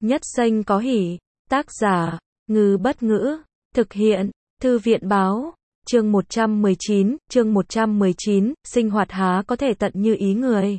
Nhất Xanh có hỉ. Tác giả, Ngư Bất Ngữ. Thực hiện, Thư viện Báo. Chương 119, sinh hoạt há có thể tận như ý người.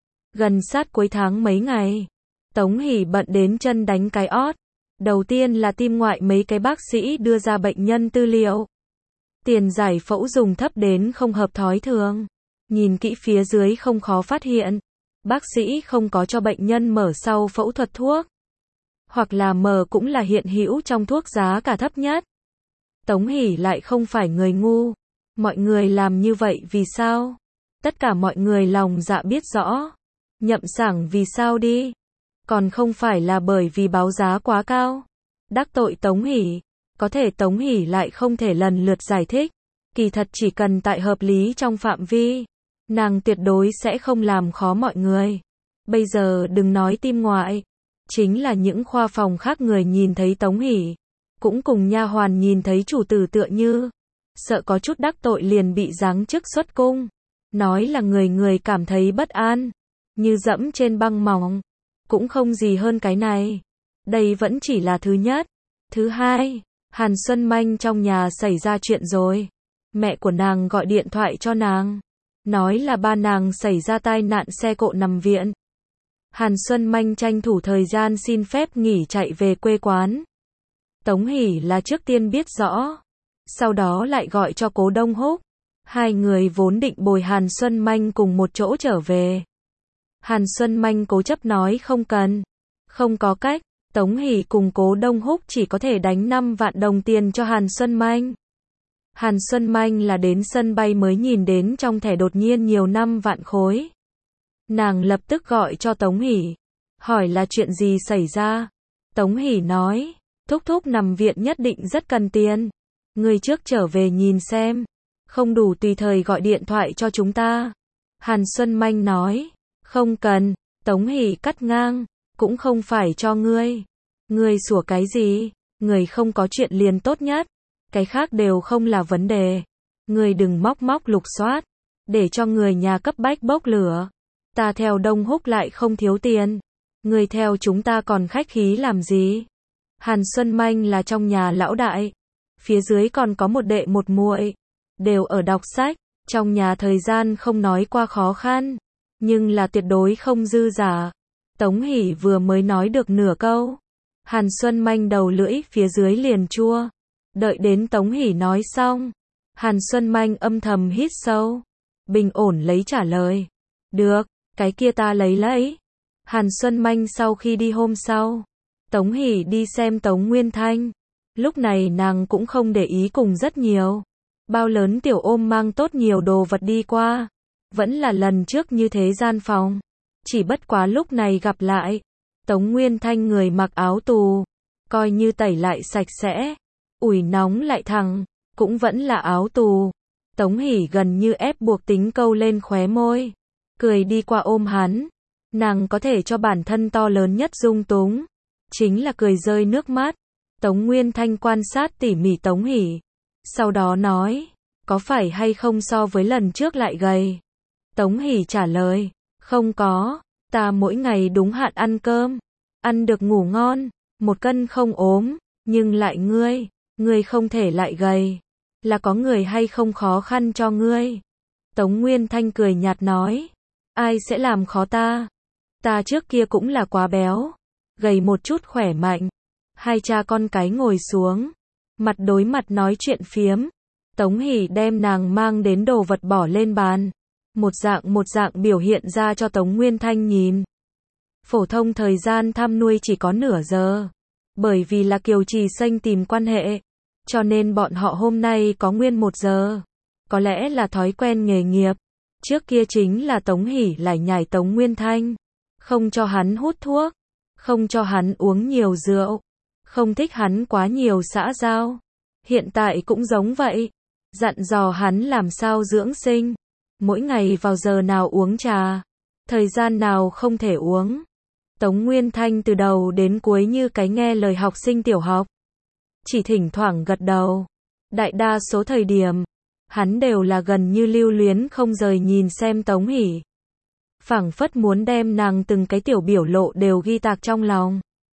Gần sát cuối tháng mấy ngày, Tống Hỷ bận đến chân đánh cái ót. Đầu tiên là tim ngoại mấy cái bác sĩ đưa ra bệnh nhân tư liệu. Tiền giải phẫu dùng thấp đến không hợp thói thường. Nhìn kỹ phía dưới không khó phát hiện. Bác sĩ không có cho bệnh nhân mở sau phẫu thuật thuốc. Hoặc là mở cũng là hiện hữu trong thuốc giá cả thấp nhất. Tống Hỷ lại không phải người ngu. Mọi người làm như vậy vì sao? Tất cả mọi người lòng dạ biết rõ. Nhậm Sảng vì sao đi? Còn không phải là bởi vì báo giá quá cao. Đắc tội Tống Hỷ. Có thể Tống Hỷ lại không thể lần lượt giải thích. Kỳ thật chỉ cần tại hợp lý trong phạm vi, nàng tuyệt đối sẽ không làm khó mọi người. Bây giờ đừng nói tim ngoại, chính là những khoa phòng khác người nhìn thấy Tống Hỷ, cũng cùng nha hoàn nhìn thấy chủ tử tựa như, sợ có chút đắc tội liền bị giáng chức xuất cung. Nói là người người cảm thấy bất an, như dẫm trên băng mỏng, cũng không gì hơn cái này. Đây vẫn chỉ là thứ nhất. Thứ hai, Hàn Xuân Manh trong nhà xảy ra chuyện rồi. Mẹ của nàng gọi điện thoại cho nàng, nói là ba nàng xảy ra tai nạn xe cộ nằm viện. Hàn Xuân Manh tranh thủ thời gian xin phép nghỉ chạy về quê quán. Tống Hỷ là trước tiên biết rõ, sau đó lại gọi cho Cố Đông Húc. Hai người vốn định bồi Hàn Xuân Manh cùng một chỗ trở về. Hàn Xuân Manh cố chấp nói không cần. Không có cách, Tống Hỷ cùng Cố Đông Húc chỉ có thể đánh 5 vạn đồng tiền cho Hàn Xuân Manh. Hàn Xuân Manh là đến sân bay mới nhìn đến trong thẻ đột nhiên nhiều 5 vạn khối. Nàng lập tức gọi cho Tống Hỷ, hỏi là chuyện gì xảy ra. Tống Hỷ nói, thúc thúc nằm viện nhất định rất cần tiền. Người trước trở về nhìn xem, không đủ tùy thời gọi điện thoại cho chúng ta. Hàn Xuân Manh nói, không cần. Tống Hỷ cắt ngang, cũng không phải cho ngươi. Ngươi sủa cái gì? Người không có chuyện liền tốt nhất. Cái khác đều không là vấn đề. Ngươi đừng móc lục soát, để cho người nhà cấp bách bốc lửa. Ta theo Đông Húc lại không thiếu tiền. Ngươi theo chúng ta còn khách khí làm gì? Hàn Xuân Manh là trong nhà lão đại. Phía dưới còn có một đệ một muội, đều ở đọc sách. Trong nhà thời gian không nói qua khó khăn, nhưng là tuyệt đối không dư giả. Tống Hỷ vừa mới nói được nửa câu, Hàn Xuân Manh đầu lưỡi phía dưới liền chua. Đợi đến Tống Hỷ nói xong, Hàn Xuân Manh âm thầm hít sâu, bình ổn lấy trả lời. Được, cái kia ta lấy. Hàn Xuân Manh sau khi đi hôm sau, Tống Hỷ đi xem Tống Nguyên Thanh. Lúc này nàng cũng không để ý cùng rất nhiều. Bao lớn tiểu ôm mang tốt nhiều đồ vật đi qua. Vẫn là lần trước như thế gian phòng. Chỉ bất quá lúc này gặp lại. Tống Nguyên Thanh người mặc áo tù. Coi như tẩy lại sạch sẽ. Ủi nóng lại thẳng. Cũng vẫn là áo tù. Tống Hỷ gần như ép buộc tính câu lên khóe môi. Cười đi qua ôm hắn. Nàng có thể cho bản thân to lớn nhất dung túng. Chính là cười rơi nước mắt. Tống Nguyên Thanh quan sát tỉ mỉ Tống Hỷ. Sau đó nói, có phải hay không so với lần trước lại gầy? Tống Hỷ trả lời, không có, ta mỗi ngày đúng hạn ăn cơm, ăn được ngủ ngon, 1 cân không ốm, nhưng lại ngươi không thể lại gầy, là có người hay không khó khăn cho ngươi? Tống Nguyên Thanh cười nhạt nói, ai sẽ làm khó ta? Ta trước kia cũng là quá béo, gầy một chút khỏe mạnh. Hai cha con cái ngồi xuống, mặt đối mặt nói chuyện phiếm. Tống Hỷ đem nàng mang đến đồ vật bỏ lên bàn, một dạng biểu hiện ra cho Tống Nguyên Thanh nhìn. Phổ thông thời gian thăm nuôi chỉ có nửa giờ, bởi vì là Kiều Trì Xanh tìm quan hệ, cho nên bọn họ hôm nay có nguyên 1 giờ. Có lẽ là thói quen nghề nghiệp. Trước kia chính là Tống Hỷ lải nhải Tống Nguyên Thanh, không cho hắn hút thuốc, không cho hắn uống nhiều rượu, không thích hắn quá nhiều xã giao. Hiện tại cũng giống vậy, dặn dò hắn làm sao dưỡng sinh, mỗi ngày vào giờ nào uống trà, thời gian nào không thể uống. Tống Nguyên Thanh từ đầu đến cuối như cái nghe lời học sinh tiểu học, chỉ thỉnh thoảng gật đầu. Đại đa số thời điểm, hắn đều là gần như lưu luyến không rời nhìn xem Tống Hỷ. Phảng phất muốn đem nàng từng cái tiểu biểu lộ đều ghi tạc trong lòng.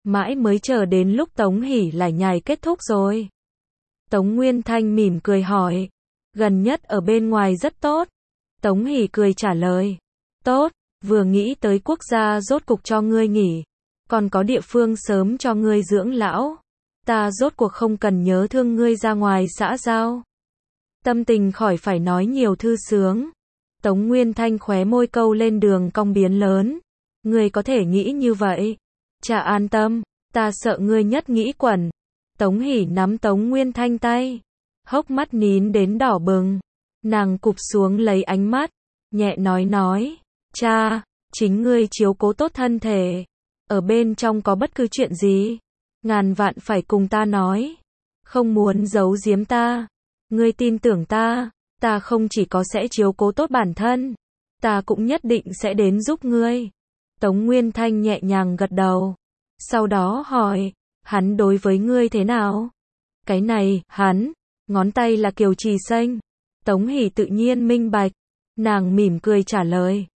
Mãi mới chờ đến lúc Tống Hỷ lải nhải kết thúc rồi. Tống Nguyên Thanh mỉm cười hỏi. Gần nhất ở bên ngoài rất tốt. Tống Hỷ cười trả lời. Tốt, vừa nghĩ tới quốc gia rốt cục cho ngươi nghỉ. Còn có địa phương sớm cho ngươi dưỡng lão. Ta rốt cuộc không cần nhớ thương ngươi ra ngoài xã giao. Tâm tình khỏi phải nói nhiều thư sướng. Tống Nguyên Thanh khóe môi câu lên đường cong biến lớn. Ngươi có thể nghĩ như vậy. Chả an tâm, ta sợ ngươi nhất nghĩ quẩn. Tống Hỷ nắm Tống Nguyên Thanh tay. Hốc mắt nín đến đỏ bừng. Nàng cụp xuống lấy ánh mắt. Nhẹ nói. Cha, chính ngươi chiếu cố tốt thân thể. Ở bên trong có bất cứ chuyện gì. Ngàn vạn phải cùng ta nói. Không muốn giấu giếm ta. Ngươi tin tưởng ta. Ta không chỉ có sẽ chiếu cố tốt bản thân. Ta cũng nhất định sẽ đến giúp ngươi. Tống Nguyên Thanh nhẹ nhàng gật đầu. Sau đó hỏi. Hắn đối với ngươi thế nào? Cái này, hắn. Ngón tay là Kiều Trì Xanh. Tống Hỷ tự nhiên minh bạch. Nàng mỉm cười trả lời.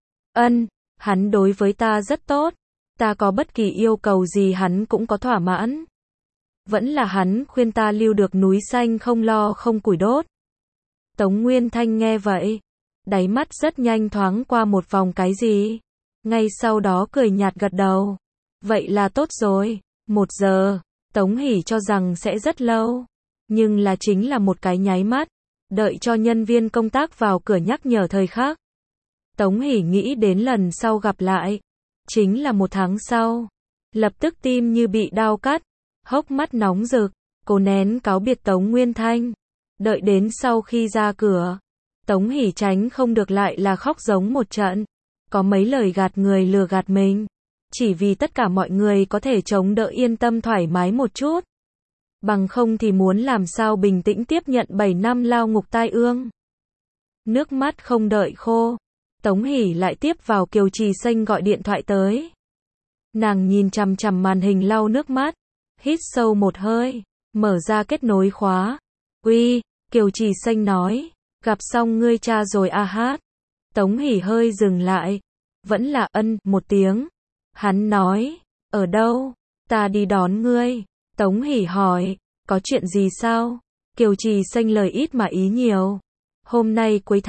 Hắn đối với ta rất tốt. Ta có bất kỳ yêu cầu gì hắn cũng có thỏa mãn. Vẫn là hắn khuyên ta lưu được núi xanh không lo không củi đốt. Tống Nguyên Thanh nghe vậy. Đáy mắt rất nhanh thoáng qua một vòng cái gì. Ngay sau đó cười nhạt gật đầu. Vậy là tốt rồi. 1 giờ. Tống Hỷ cho rằng sẽ rất lâu. Nhưng là chính là một cái nháy mắt. Đợi cho nhân viên công tác vào cửa nhắc nhở thời khắc. Tống Hỷ nghĩ đến lần sau gặp lại. Chính là 1 tháng sau. Lập tức tim như bị đao cắt. Hốc mắt nóng rực. Cô nén cáo biệt Tống Nguyên Thanh. Đợi đến sau khi ra cửa. Tống Hỷ tránh không được lại là khóc giống một trận. Có mấy lời gạt người lừa gạt mình. Chỉ vì tất cả mọi người có thể chống đỡ yên tâm thoải mái một chút. Bằng không thì muốn làm sao bình tĩnh tiếp nhận 7 năm lao ngục tai ương. Nước mắt không đợi khô. Tống Hỷ lại tiếp vào Kiều Trì Xanh gọi điện thoại tới. Nàng nhìn chằm chằm màn hình lau nước mắt. Hít sâu một hơi. Mở ra kết nối khóa. Uy, Kiều Trì Xanh nói. Gặp xong ngươi cha rồi à hát. Tống Hỷ hơi dừng lại. Vẫn là một tiếng. Hắn nói. Ở đâu? Ta đi đón ngươi. Tống Hỷ hỏi. Có chuyện gì sao? Kiều Trì Xanh lời ít mà ý nhiều. Hôm nay cuối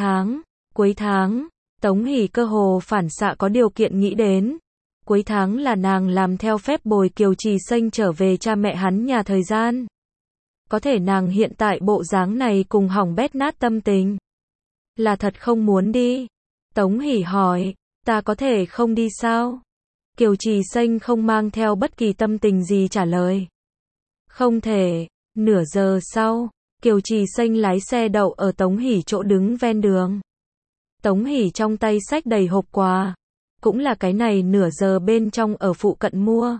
tháng. Tống Hỷ cơ hồ phản xạ có điều kiện nghĩ đến. Cuối tháng là nàng làm theo phép bồi Kiều Trì Xanh trở về cha mẹ hắn nhà thời gian. Có thể nàng hiện tại bộ dáng này cùng hỏng bét nát tâm tình. Là thật không muốn đi. Tống Hỷ hỏi. Ta có thể không đi sao? Kiều Trì Xanh không mang theo bất kỳ tâm tình gì trả lời. Không thể. Nửa giờ sau, Kiều Trì Xanh lái xe đậu ở Tống Hỷ chỗ đứng ven đường. Tống Hỷ trong tay xách đầy hộp quà. Cũng là cái này nửa giờ bên trong ở phụ cận mua.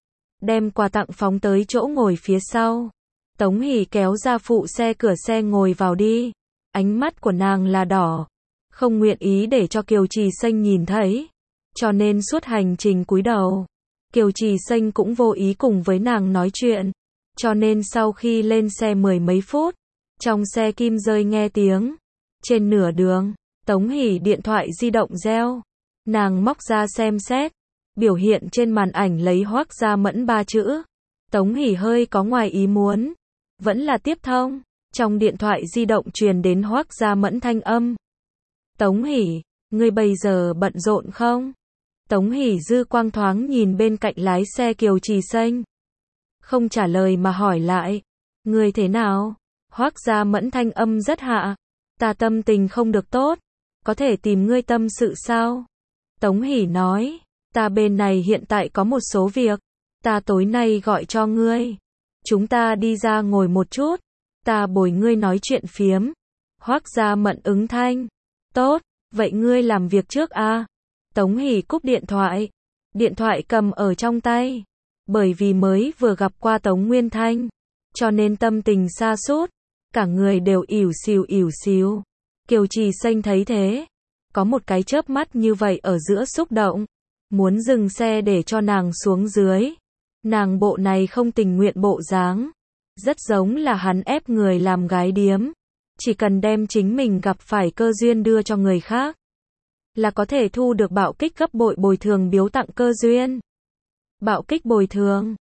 Đem quà tặng phóng tới chỗ ngồi phía sau. Tống Hỷ kéo ra phụ xe cửa xe ngồi vào đi. Ánh mắt của nàng là đỏ. Không nguyện ý để cho Kiều Trì Xanh nhìn thấy. Cho nên suốt hành trình cúi đầu. Kiều Trì Xanh cũng vô ý cùng với nàng nói chuyện. Cho nên sau khi lên xe 10 mấy phút. Trong xe kim rơi nghe tiếng. Trên nửa đường, Tống Hỷ điện thoại di động reo. Nàng móc ra xem xét. Biểu hiện trên màn ảnh lấy Hoắc Gia Mẫn 3 chữ. Tống Hỷ hơi có ngoài ý muốn. Vẫn là tiếp thông. Trong điện thoại di động truyền đến Hoắc Gia Mẫn thanh âm. Tống Hỷ, ngươi bây giờ bận rộn không? Tống Hỷ dư quang thoáng nhìn bên cạnh lái xe Kiều Trì Xanh. Không trả lời mà hỏi lại. Ngươi thế nào? Hoắc Gia Mẫn thanh âm rất hạ. Ta tâm tình không được tốt. Có thể tìm ngươi tâm sự sao? Tống Hỷ nói. Ta bên này hiện tại có một số việc. Ta tối nay gọi cho ngươi. Chúng ta đi ra ngồi một chút. Ta bồi ngươi nói chuyện phiếm. Hoắc Gia Mẫn ứng thanh. Tốt, vậy ngươi làm việc trước à? Tống Hỷ cúp điện thoại. Điện thoại cầm ở trong tay. Bởi vì mới vừa gặp qua Tống Nguyên Thanh. Cho nên tâm tình sa sút. Cả người đều ỉu xìu. Kiều Trì Xanh thấy thế. Có một cái chớp mắt như vậy ở giữa xúc động. Muốn dừng xe để cho nàng xuống dưới. Nàng bộ này không tình nguyện bộ dáng. Rất giống là hắn ép người làm gái điếm. Chỉ cần đem chính mình gặp phải cơ duyên đưa cho người khác. Là có thể thu được bạo kích gấp bội bồi thường biếu tặng cơ duyên. Bạo kích bồi thường.